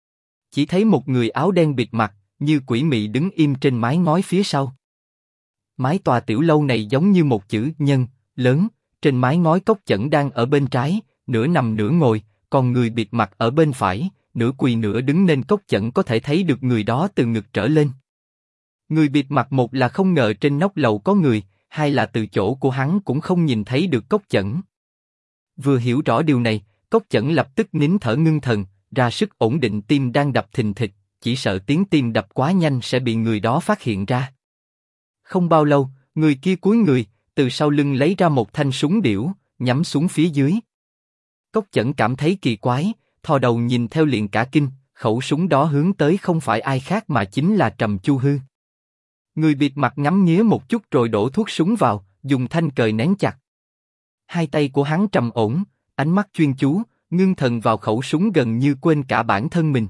Chỉ thấy một người áo đen bịt mặt, như quỷ mị đứng im trên mái ngói phía sau. Mái tòa tiểu lâu này giống như một chữ nhân, lớn, trên mái ngói Cốc Chẩn đang ở bên trái, nửa nằm nửa ngồi, còn người bịt mặt ở bên phải, nửa quỳ nửa đứng nên Cốc Chẩn có thể thấy được người đó từ ngực trở lên. Người bịt mặt một là không ngờ trên nóc lầu có người, hai là từ chỗ của hắn cũng không nhìn thấy được Cốc Chẩn. Vừa hiểu rõ điều này, Cốc Chẩn lập tức nín thở ngưng thần, ra sức ổn định tim đang đập thình thịch, chỉ sợ tiếng tim đập quá nhanh sẽ bị người đó phát hiện ra. Không bao lâu, người kia cúi người, từ sau lưng lấy ra một thanh súng điểu, nhắm xuống phía dưới. Cốc Chẩn cảm thấy kỳ quái, thò đầu nhìn theo liền cả kinh, khẩu súng đó hướng tới không phải ai khác mà chính là Trầm Chu Hư. Người bịt mặt ngắm nghía một chút rồi đổ thuốc súng vào, dùng thanh cời nén chặt. Hai tay của hắn trầm ổn, ánh mắt chuyên chú, ngưng thần vào khẩu súng gần như quên cả bản thân mình.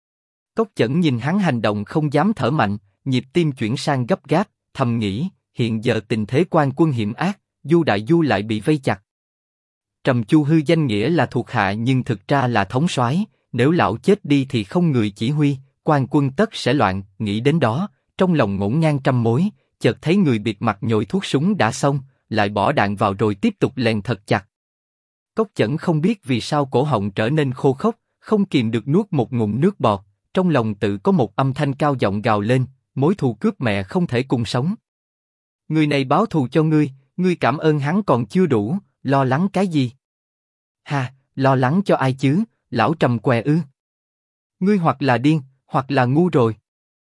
Cốc Chẩn nhìn hắn hành động không dám thở mạnh, nhịp tim chuyển sang gấp gáp, thầm nghĩ, hiện giờ tình thế quan quân hiểm ác, Du Đại Du lại bị vây chặt. Trầm Chu Hư danh nghĩa là thuộc hạ nhưng thực ra là thống soái, nếu lão chết đi thì không người chỉ huy, quan quân tất sẽ loạn. Nghĩ đến đó, trong lòng ngổn ngang trăm mối, chợt thấy người bịt mặt nhồi thuốc súng đã xong, lại bỏ đạn vào rồi tiếp tục lèn thật chặt. Cốc Chẩn không biết vì sao cổ họng trở nên khô khốc, không kìm được nuốt một ngụm nước bọt, trong lòng tự có một âm thanh cao giọng gào lên, mối thù cướp mẹ không thể cùng sống. Người này báo thù cho ngươi, ngươi cảm ơn hắn còn chưa đủ, lo lắng cái gì? Ha, lo lắng cho ai chứ, lão Trầm Què ư? Ngươi hoặc là điên, hoặc là ngu rồi.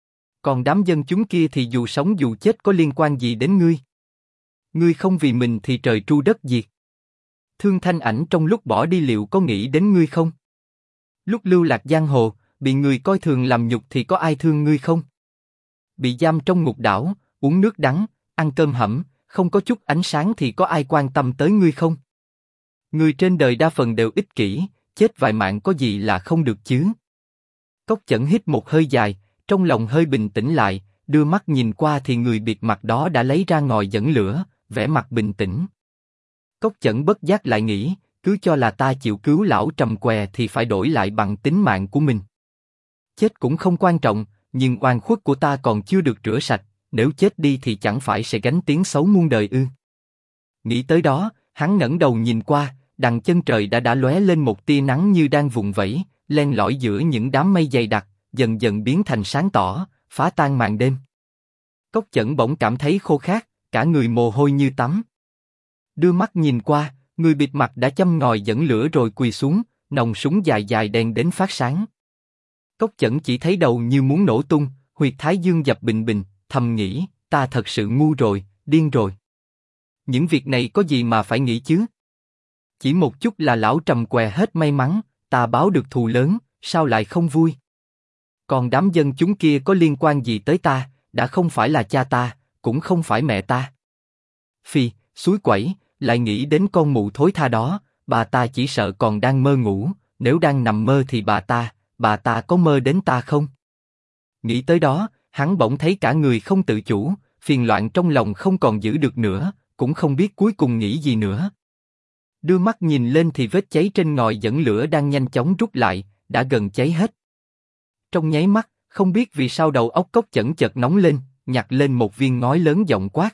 Còn đám dân chúng kia thì dù sống dù chết có liên quan gì đến ngươi? Ngươi không vì mình thì trời tru đất diệt. Thương Thanh Ảnh trong lúc bỏ đi liệu có nghĩ đến ngươi không? Lúc lưu lạc giang hồ, bị người coi thường làm nhục thì có ai thương ngươi không? Bị giam trong ngục đảo, uống nước đắng, ăn cơm hẩm, không có chút ánh sáng thì có ai quan tâm tới ngươi không? Người trên đời đa phần đều ích kỷ, chết vài mạng có gì là không được chứ? Cốc Chẩn hít một hơi dài, trong lòng hơi bình tĩnh lại, đưa mắt nhìn qua thì người bịt mặt đó đã lấy ra ngòi dẫn lửa, vẻ mặt bình tĩnh. Cốc Chẩn bất giác lại nghĩ, cứ cho là ta chịu cứu lão Trầm Què thì phải đổi lại bằng tính mạng của mình. Chết cũng không quan trọng, nhưng oan khuất của ta còn chưa được rửa sạch, nếu chết đi thì chẳng phải sẽ gánh tiếng xấu muôn đời ư? Nghĩ tới đó, hắn ngẩng đầu nhìn qua, đằng chân trời đã lóe lên một tia nắng như đang vùng vẫy, len lỏi giữa những đám mây dày đặc, dần dần biến thành sáng tỏ, phá tan màn đêm. Cốc Chẩn bỗng cảm thấy khô khát, cả người mồ hôi như tắm. Đưa mắt nhìn qua, người bịt mặt đã châm ngòi dẫn lửa rồi quỳ xuống, nòng súng dài dài đèn đến phát sáng. Cốc Chẩn chỉ thấy đầu như muốn nổ tung, huyệt thái dương dập bình bình, thầm nghĩ, ta thật sự ngu rồi, điên rồi. Những việc này có gì mà phải nghĩ chứ? Chỉ một chút là lão Trầm Què hết may mắn, ta báo được thù lớn, sao lại không vui? Còn đám dân chúng kia có liên quan gì tới ta, đã không phải là cha ta, cũng không phải mẹ ta. Phi, suối quẩy, lại nghĩ đến con mụ thối tha đó, bà ta chỉ sợ còn đang mơ ngủ, nếu đang nằm mơ thì bà ta có mơ đến ta không? Nghĩ tới đó, hắn bỗng thấy cả người không tự chủ, phiền loạn trong lòng không còn giữ được nữa, cũng không biết cuối cùng nghĩ gì nữa. Đưa mắt nhìn lên thì vết cháy trên ngòi dẫn lửa đang nhanh chóng rút lại, đã gần cháy hết. Trong nháy mắt, không biết vì sao đầu óc Cốc Chẩn chợt nóng lên, nhặt lên một viên ngói lớn giọng quát.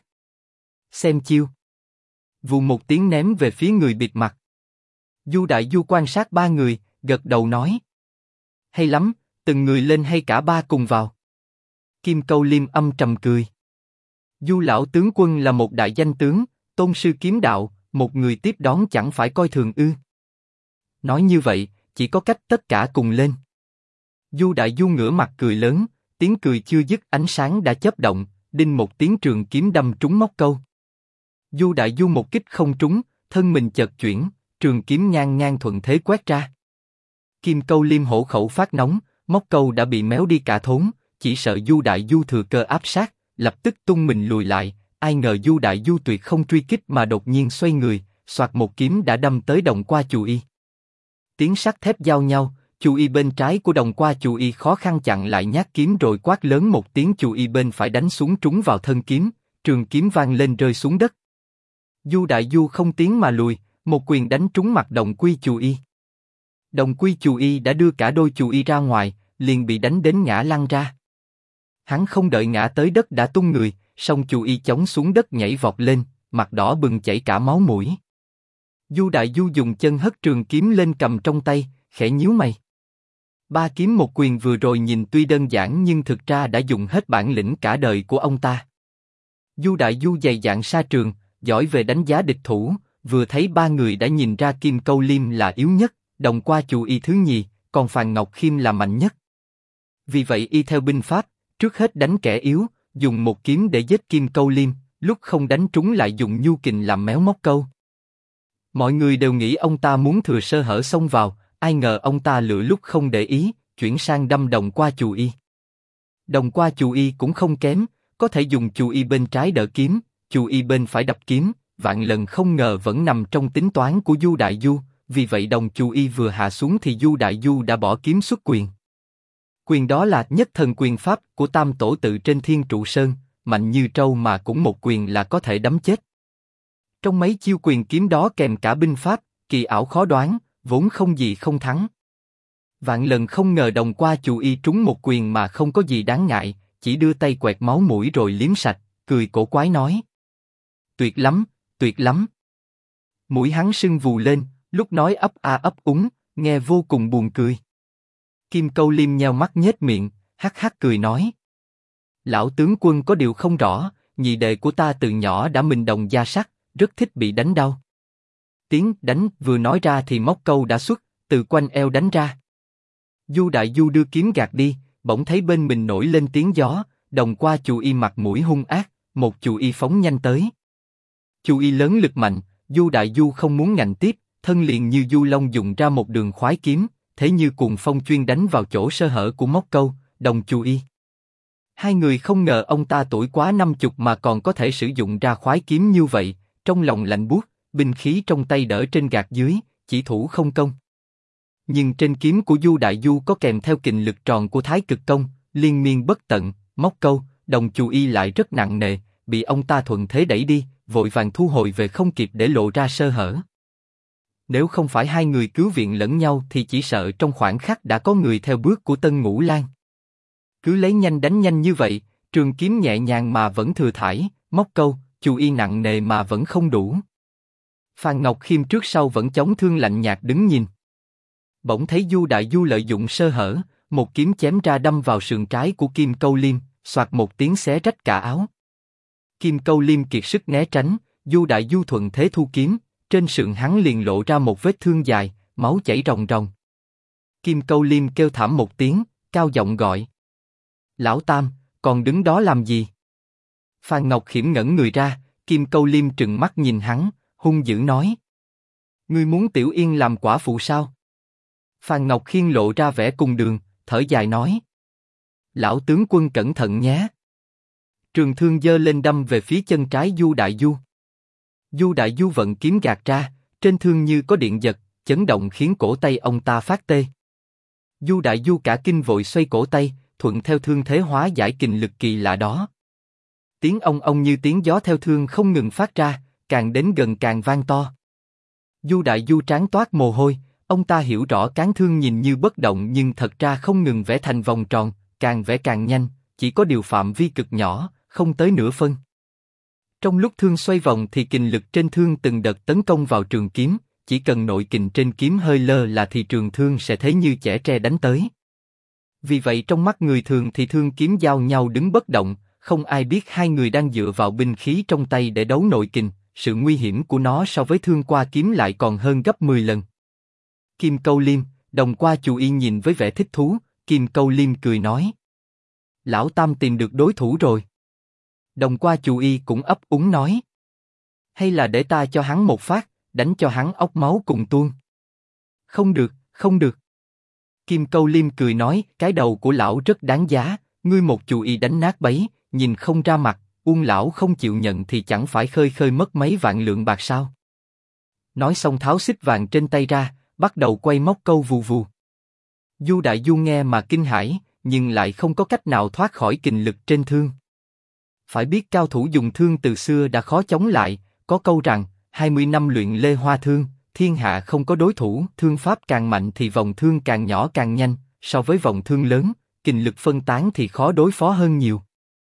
Xem chiêu. Vù một tiếng ném về phía người bịt mặt. Du Đại Du quan sát ba người, gật đầu nói. Hay lắm, từng người lên hay cả ba cùng vào? Kim Câu Liêm âm trầm cười. Du lão tướng quân là một đại danh tướng, tôn sư kiếm đạo, một người tiếp đón chẳng phải coi thường ư? Nói như vậy, chỉ có cách tất cả cùng lên. Du Đại Du ngửa mặt cười lớn, tiếng cười chưa dứt ánh sáng đã chớp động, đinh một tiếng trường kiếm đâm trúng Móc Câu. Du Đại Du một kích không trúng, thân mình chợt chuyển, trường kiếm ngang ngang thuận thế quét ra. Kim Câu Liêm hổ khẩu phát nóng, Móc Câu đã bị méo đi cả thốn, chỉ sợ Du Đại Du thừa cơ áp sát, lập tức tung mình lùi lại. Ai ngờ Du Đại Du tuyệt không truy kích mà đột nhiên xoay người, xoạt một kiếm đã đâm tới Đồng Qua Chù Y. Tiếng sắt thép giao nhau, Chù Y bên trái của Đồng Qua Chù Y khó khăn chặn lại nhát kiếm rồi quát lớn một tiếng, Chù Y bên phải đánh xuống trúng vào thân kiếm, trường kiếm vang lên rơi xuống đất. Du Đại Du không tiến mà lùi, một quyền đánh trúng mặt Đồng Quy Chù Y. Đồng Quy Chù Y đã đưa cả đôi Chù Y ra ngoài, liền bị đánh đến ngã lăn ra. Hắn không đợi ngã tới đất đã tung người, song Chù Y chống xuống đất nhảy vọt lên, mặt đỏ bừng chảy cả máu mũi. Du Đại Du dùng chân hất trường kiếm lên cầm trong tay, khẽ nhíu mày. Ba kiếm một quyền vừa rồi nhìn tuy đơn giản nhưng thực ra đã dùng hết bản lĩnh cả đời của ông ta. Du Đại Du dày dạn sa trường, giỏi về đánh giá địch thủ, vừa thấy ba người đã nhìn ra Kim Câu Liêm là yếu nhất, Đồng Qua Chù Y thứ nhì, còn Phàn Ngọc Khiêm là mạnh nhất. Vì vậy y theo binh pháp, trước hết đánh kẻ yếu, dùng một kiếm để giết Kim Câu Liêm, lúc không đánh trúng lại dùng nhu kình làm méo Móc Câu. Mọi người đều nghĩ ông ta muốn thừa sơ hở xông vào, ai ngờ ông ta lựa lúc không để ý, chuyển sang đâm Đồng Qua Chù Y. Đồng Qua Chù Y cũng không kém, có thể dùng Chù Y bên trái đỡ kiếm, Chù Y bên phải đập kiếm, vạn lần không ngờ vẫn nằm trong tính toán của Du Đại Du, vì vậy Đồng Chù Y vừa hạ xuống thì Du Đại Du đã bỏ kiếm xuất quyền. Quyền đó là nhất thần quyền pháp của Tam Tổ Tự trên Thiên Trụ Sơn, mạnh như trâu mà cũng một quyền là có thể đấm chết. Trong mấy chiêu quyền kiếm đó kèm cả binh pháp, kỳ ảo khó đoán, vốn không gì không thắng. Vạn lần không ngờ Đồng Qua Chù Y trúng một quyền mà không có gì đáng ngại, chỉ đưa tay quẹt máu mũi rồi liếm sạch, cười cổ quái nói. Tuyệt lắm, tuyệt lắm. Mũi hắn sưng vù lên, lúc nói ấp a ấp úng, nghe vô cùng buồn cười. Kim Câu Liêm nheo mắt nhếch miệng, hắc hắc cười nói. Lão tướng quân có điều không rõ, nhị đệ của ta từ nhỏ đã mình đồng da sắt, rất thích bị đánh đau. Tiếng đánh vừa nói ra thì móc câu đã xuất, từ quanh eo đánh ra. Du Đại Du đưa kiếm gạt đi, bỗng thấy bên mình nổi lên tiếng gió, đồng qua Chu Y mặt mũi hung ác, một Chu Y phóng nhanh tới. Chu Y lớn lực mạnh, Du Đại Du không muốn ngạnh tiếp, thân liền như du long dùng ra một đường khoái kiếm, thế như cuồng phong chuyên đánh vào chỗ sơ hở của móc câu, đồng Chu Y. Hai người không ngờ ông ta tuổi quá 50 mà còn có thể sử dụng ra khoái kiếm như vậy, trong lòng lạnh buốt, binh khí trong tay đỡ trên gạt dưới, chỉ thủ không công. Nhưng trên kiếm của Du Đại Du có kèm theo kình lực tròn của Thái Cực Công, liên miên bất tận, móc câu, đồng Chu Y lại rất nặng nề, bị ông ta thuận thế đẩy đi, vội vàng thu hồi về không kịp để lộ ra sơ hở. Nếu không phải hai người cứu viện lẫn nhau thì chỉ sợ trong khoảnh khắc đã có người theo bước của Tân Ngũ Lan. Cứ lấy nhanh đánh nhanh như vậy, trường kiếm nhẹ nhàng mà vẫn thừa thãi, móc câu, Chu Y nặng nề mà vẫn không đủ. Phan Ngọc Khiêm trước sau vẫn chống thương lạnh nhạt đứng nhìn. Bỗng thấy Du Đại Du lợi dụng sơ hở, một kiếm chém ra đâm vào sườn trái của Kim Câu Liêm, xoạt một tiếng xé rách cả áo. Kim Câu Liêm kiệt sức né tránh, Du Đại Du thuận thế thu kiếm, trên sườn hắn liền lộ ra một vết thương dài, máu chảy ròng ròng. Kim Câu Liêm kêu thảm một tiếng, cao giọng gọi: "Lão Tam, còn đứng đó làm gì?" Phan Ngọc Khiêm ngẩn người ra, Kim Câu Liêm trừng mắt nhìn hắn, hung dữ nói: "Ngươi muốn Tiểu Yên làm quả phụ sao?" Phan Ngọc Khiêm lộ ra vẻ cùng đường, thở dài nói: "Lão tướng quân cẩn thận nhé." Trường thương giơ lên đâm về phía chân trái Du Đại Du. Du Đại Du vận kiếm gạt ra, trên thương như có điện giật, chấn động khiến cổ tay ông ta phát tê. Du Đại Du cả kinh vội xoay cổ tay, thuận theo thương thế hóa giải kình lực kỳ lạ đó. Tiếng ông như tiếng gió theo thương không ngừng phát ra, càng đến gần càng vang to. Du Đại Du trán toát mồ hôi, ông ta hiểu rõ cán thương nhìn như bất động nhưng thật ra không ngừng vẽ thành vòng tròn, càng vẽ càng nhanh, chỉ có điều phạm vi cực nhỏ, không tới nửa phân. Trong lúc thương xoay vòng thì kình lực trên thương từng đợt tấn công vào trường kiếm, chỉ cần nội kình trên kiếm hơi lơ là thì trường thương sẽ thấy như chẻ tre đánh tới. Vì vậy trong mắt người thường thì thương kiếm giao nhau đứng bất động, không ai biết hai người đang dựa vào binh khí trong tay để đấu nội kình, sự nguy hiểm của nó so với thương qua kiếm lại còn hơn gấp 10 lần. Kim Câu Liêm, đồng qua Chu Y nhìn với vẻ thích thú, Kim Câu Liêm cười nói: "Lão Tam tìm được đối thủ rồi." Đồng qua Chu Y cũng ấp úng nói: "Hay là để ta cho hắn một phát, đánh cho hắn óc máu cùng tuôn." "Không được, không được." Kim Câu Liêm cười nói: "Cái đầu của lão rất đáng giá, ngươi một Chu Y đánh nát bấy, nhìn không ra mặt, Uông lão không chịu nhận thì chẳng phải khơi khơi mất mấy vạn lượng bạc sao?" Nói xong tháo xích vàng trên tay ra, bắt đầu quay móc câu vù vù. Du Đại Du nghe mà kinh hãi, nhưng lại không có cách nào thoát khỏi kình lực trên thương. Phải biết cao thủ dùng thương từ xưa đã khó chống lại, có câu rằng 20 năm luyện lê hoa thương, thiên hạ không có đối thủ. Thương pháp càng mạnh thì vòng thương càng nhỏ càng nhanh, so với vòng thương lớn, kình lực phân tán thì khó đối phó hơn nhiều.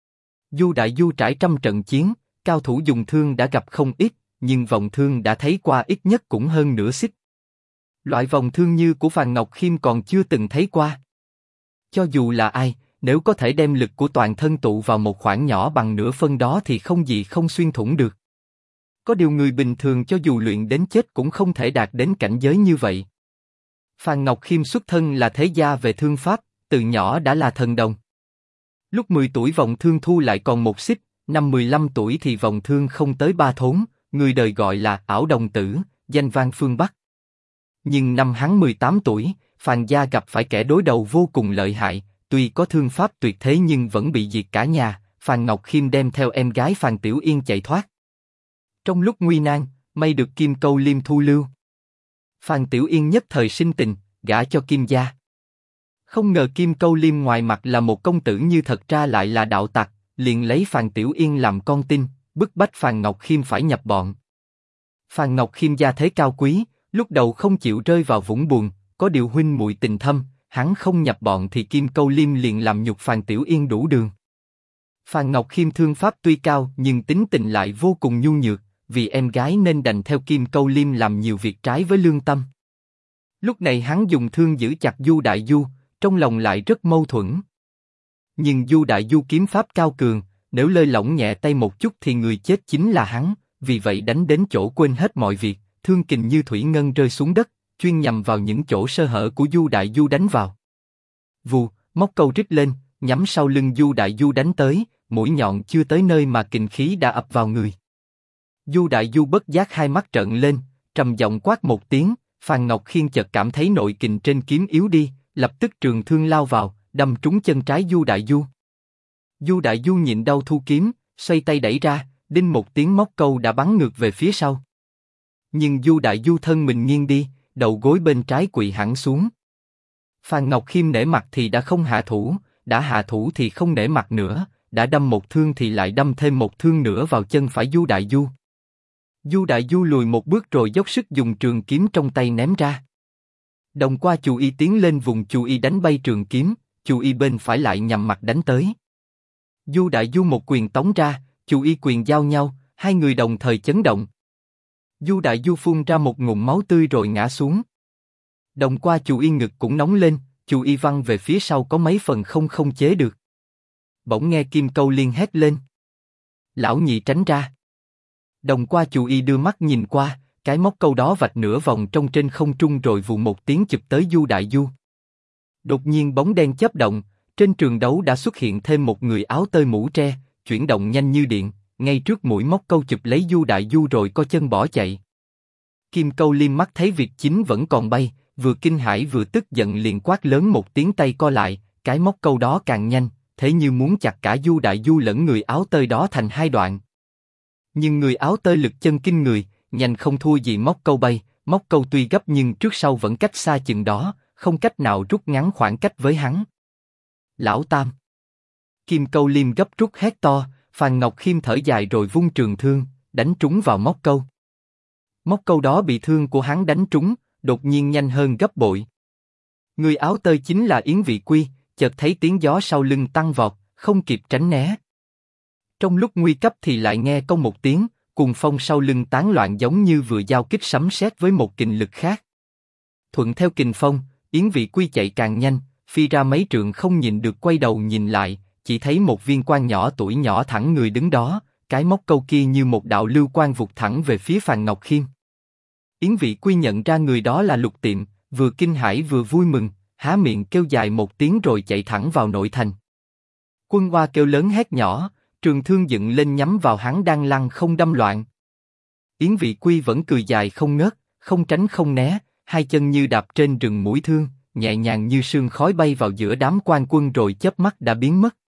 Du Đại Du trải trăm trận chiến, cao thủ dùng thương đã gặp không ít, nhưng vòng thương đã thấy qua ít nhất cũng hơn nửa xích. Loại vòng thương như của Phan Ngọc Khiêm còn chưa từng thấy qua. Cho dù là ai, nếu có thể đem lực của toàn thân tụ vào một khoảng nhỏ bằng nửa phân đó thì không gì không xuyên thủng được. Có điều người bình thường cho dù luyện đến chết cũng không thể đạt đến cảnh giới như vậy. Phan Ngọc Khiêm xuất thân là thế gia về thương pháp, từ nhỏ đã là thần đồng. Lúc 10 tuổi vòng thương thu lại còn một xích, năm 15 tuổi thì vòng thương không tới 3 thốn, người đời gọi là ảo đồng tử, danh vang phương Bắc. Nhưng năm hắn 18 tuổi, Phan gia gặp phải kẻ đối đầu vô cùng lợi hại, tuy có thương pháp tuyệt thế nhưng vẫn bị diệt cả nhà. Phan Ngọc Khiêm đem theo em gái Phan Tiểu Yên chạy thoát. Trong lúc nguy nan, may được Kim Câu Liêm thu lưu. Phan Tiểu Yên nhất thời sinh tình, gả cho Kim gia. Không ngờ Kim Câu Liêm ngoài mặt là một công tử nhưng thật ra lại là đạo tặc, liền lấy Phan Tiểu Yên làm con tin, bức bách Phan Ngọc Khiêm phải nhập bọn. Phan Ngọc Khiêm gia thế cao quý, lúc đầu không chịu rơi vào vũng buồn, có điều huynh muội tình thâm, hắn không nhập bọn thì Kim Câu Liêm liền làm nhục Phan Tiểu Yên đủ đường. Phan Ngọc Khiêm thương pháp tuy cao nhưng tính tình lại vô cùng nhu nhược, vì em gái nên đành theo Kim Câu Liêm làm nhiều việc trái với lương tâm. Lúc này hắn dùng thương giữ chặt Du Đại Du, trong lòng lại rất mâu thuẫn. Nhưng Du Đại Du kiếm pháp cao cường, nếu lơi lỏng nhẹ tay một chút thì người chết chính là hắn, vì vậy đánh đến chỗ quên hết mọi việc, thương kình như thủy ngân rơi xuống đất, chuyên nhằm vào những chỗ sơ hở của Du Đại Du đánh vào. Vù, móc câu rít lên, nhắm sau lưng Du Đại Du đánh tới, mũi nhọn chưa tới nơi mà kình khí đã ập vào người. Du Đại Du bất giác hai mắt trợn lên, trầm giọng quát một tiếng. Phàn Ngọc Khiên chợt cảm thấy nội kình trên kiếm yếu đi, lập tức trường thương lao vào, đâm trúng chân trái Du Đại Du. Du Đại Du nhịn đau thu kiếm, xoay tay đẩy ra, đinh một tiếng móc câu đã bắn ngược về phía sau. Nhưng Du Đại Du thân mình nghiêng đi, đầu gối bên trái quỵ hẳn xuống. Phàn Ngọc Khiêm nể mặt thì đã không hạ thủ, đã hạ thủ thì không nể mặt nữa, đã đâm một thương thì lại đâm thêm một thương nữa vào chân phải Du Đại Du. Du Đại Du lùi một bước rồi dốc sức dùng trường kiếm trong tay ném ra. Đồng qua Chu Y tiến lên vùng Chu Y đánh bay trường kiếm, Chu Y bên phải lại nhằm mặt đánh tới. Du Đại Du một quyền tống ra, Chu Y quyền giao nhau, hai người đồng thời chấn động. Du Đại Du phun ra một ngụm máu tươi rồi ngã xuống. Đồng qua Chu Y ngực cũng nóng lên, Chu Y văng về phía sau có mấy phần không chế được. Bỗng nghe Kim Câu Liên hét lên: "Lão nhị tránh ra!" Đồng qua Chu Y đưa mắt nhìn qua, cái móc câu đó vạch nửa vòng trong trên không trung rồi vù một tiếng chụp tới Du Đại Du. Đột nhiên bóng đen chớp động, trên trường đấu đã xuất hiện thêm một người áo tơi mũ tre, chuyển động nhanh như điện, ngay trước mũi móc câu chụp lấy Du Đại Du rồi co chân bỏ chạy. Kim Câu Liêm mắt thấy việc chính vẫn còn bay, vừa kinh hãi vừa tức giận liền quát lớn một tiếng, tay co lại, cái móc câu đó càng nhanh, thế như muốn chặt cả Du Đại Du lẫn người áo tơi đó thành hai đoạn. Nhưng người áo tơi lực chân kinh người, nhanh không thua gì móc câu bay, móc câu tuy gấp nhưng trước sau vẫn cách xa chừng đó, không cách nào rút ngắn khoảng cách với hắn. "Lão Tam!" Kim Câu Liêm gấp rút hét to, Phàn Ngọc Khiêm thở dài rồi vung trường thương, đánh trúng vào móc câu. Móc câu đó bị thương của hắn đánh trúng, đột nhiên nhanh hơn gấp bội. Người áo tơi chính là Yến Vị Quy, chợt thấy tiếng gió sau lưng tăng vọt, không kịp tránh né. Trong lúc nguy cấp thì lại nghe cong một tiếng, cuồng phong sau lưng tán loạn giống như vừa giao kích sấm sét với một kình lực khác. Thuận theo kình phong, Yến Vị Quy chạy càng nhanh, phi ra mấy trượng không nhìn được quay đầu nhìn lại, chỉ thấy một viên quan nhỏ tuổi nhỏ thẳng người đứng đó, cái móc câu kia như một đạo lưu quang vụt thẳng về phía Phàn Ngọc Khiêm. Yến Vị Quy nhận ra người đó là Lục Tiệm, vừa kinh hãi vừa vui mừng, há miệng kêu dài một tiếng rồi chạy thẳng vào nội thành. Quân Hoa kêu lớn hét nhỏ, trường thương dựng lên nhắm vào hắn đang lăn không đâm loạn. Yến Vị Quy vẫn cười dài không ngớt, không tránh không né, hai chân như đạp trên rừng mũi thương, nhẹ nhàng như sương khói bay vào giữa đám quan quân rồi chớp mắt đã biến mất.